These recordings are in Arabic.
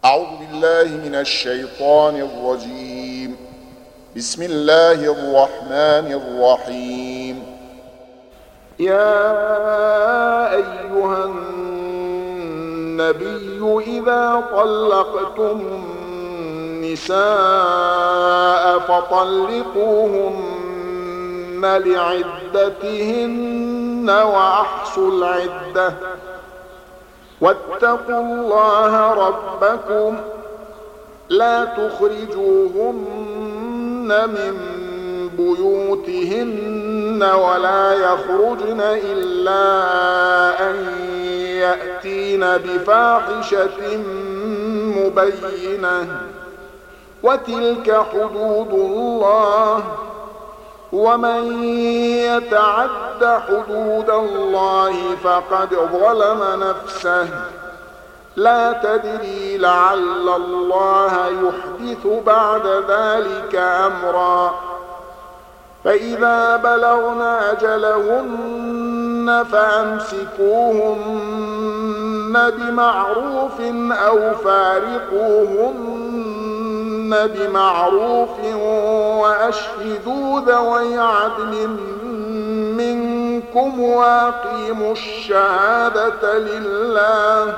أعوذ بالله من الشيطان الرجيم. بسم الله الرحمن الرحيم. يا أيها النبي إذا طلقتم النساء فطلقوهن لعدتهن وأحصوا العدة واتقوا الله ربكم لا تخرجوهن من بيوتهن ولا يخرجن إلا أن يأتين بفاحشة مبينة وتلك حدود الله ومن يتعد حدود الله فقد ظلم نفسه لا تدري لعل الله يحدث بعد ذلك أمرا فإذا بلغن أجلهن فأمسكوهن بمعروف أو فارقوهن بمعروف وأشهدوا ذوي عدل منكم وأقيموا الشهادة لله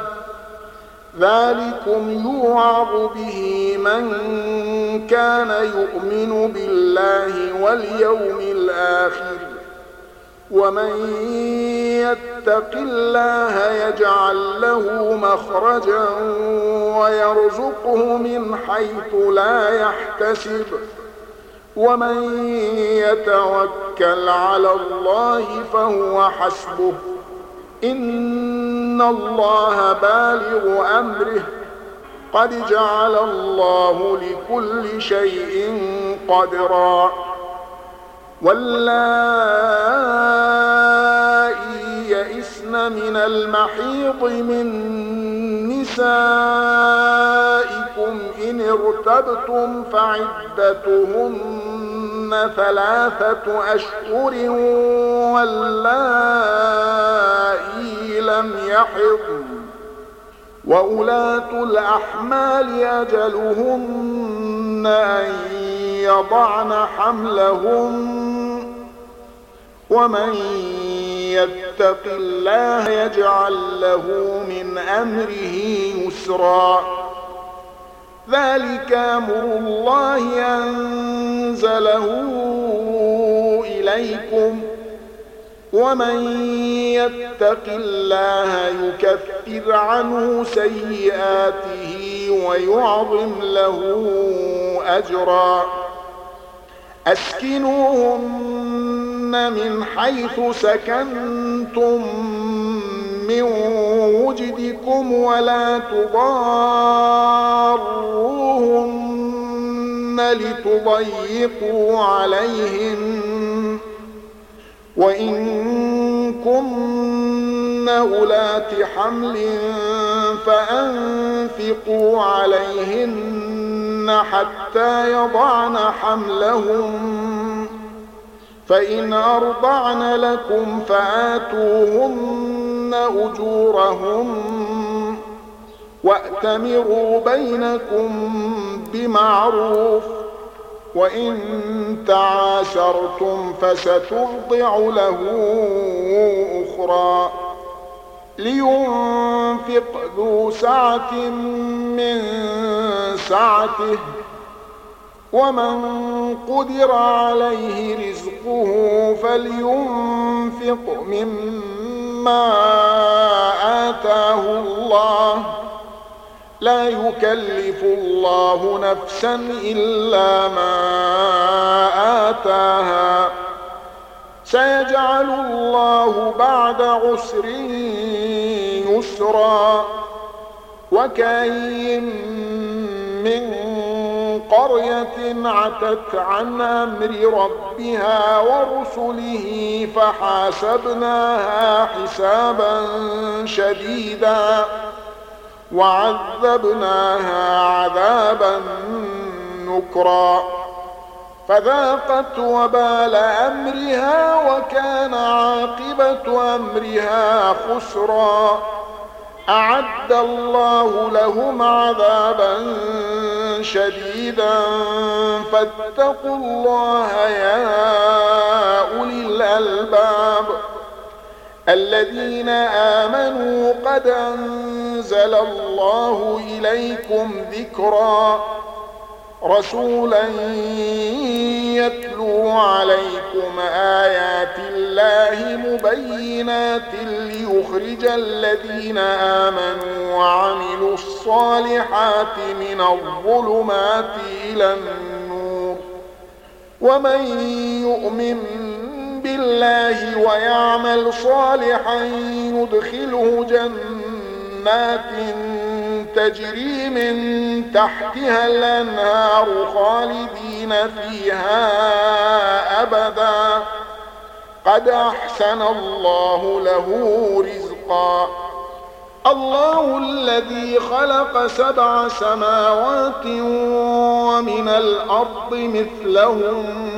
ذلكم يوعظ به من كان يؤمن بالله واليوم الآخر ومن يتق الله يجعل له مخرجا ويرزقه من حيث لا يحتسب ومن يتوكل على الله فهو حسبه إن الله بالغ أمره قد جعل الله لكل شيء قدرا واللائي يئسن من المحيض من نسائكم إن ارتبتم فعدتهن 3 أشهر واللائي لم يحضن وأولاة الأحمال أجلهن أن يضعن حملهن ومن يتق الله يجعل له من أمره يسرا ذلك أمر الله أنزله إليكم ومن يتق الله يكفر عنه سيئاته ويعظم له أجرا أسكنوهن من حيث سكنتم من وجدكم ولا تضاروهن لتضيقوا عليهن وإن كن أولات حمل فأنفقوا عليهن حتى يضعن حملهم فإن أرضعن لكم فآتوهن أجورهم وأتمروا بينكم بمعروف وإن تعاشرتم فسترضع له أخرى لينفق ذو سعة من سعته ومن قدر عليه رزقه فلينفق مما آتاه الله لا يكلف الله نفسا إلا ما آتاها سيجعل الله بعد عسر يسرا وكأين من قرية عتت عن أمر ربها ورسله فحاسبناها حسابا شديدا وعذبناها عذابا نكرا فذاقت وبال أمرها وكان عاقبة أمرها خسرا أعد الله لهم عذابا شديدا فاتقوا الله يا أولي الألباب الذين آمنوا قد أنزل الله إليكم ذكرا رسولا يتلو عليكم آيات الله مبينات ليخرج الذين آمنوا وعملوا الصالحات من الظلمات إلى النور ومن يؤمن بالله ويعمل صالحا يدخله جنات تجري من تحتها الأنهار خالدين فيها أبدا قد أحسن الله له رزقا الله الذي خلق 7 سماوات ومن الأرض مثلهم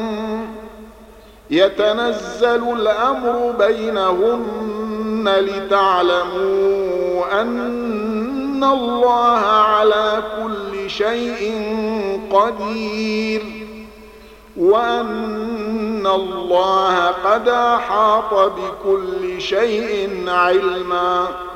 يتنزل الأمر بينهن لتعلموا أن الله على كل شيء قدير وأن الله قد أحاط بكل شيء علما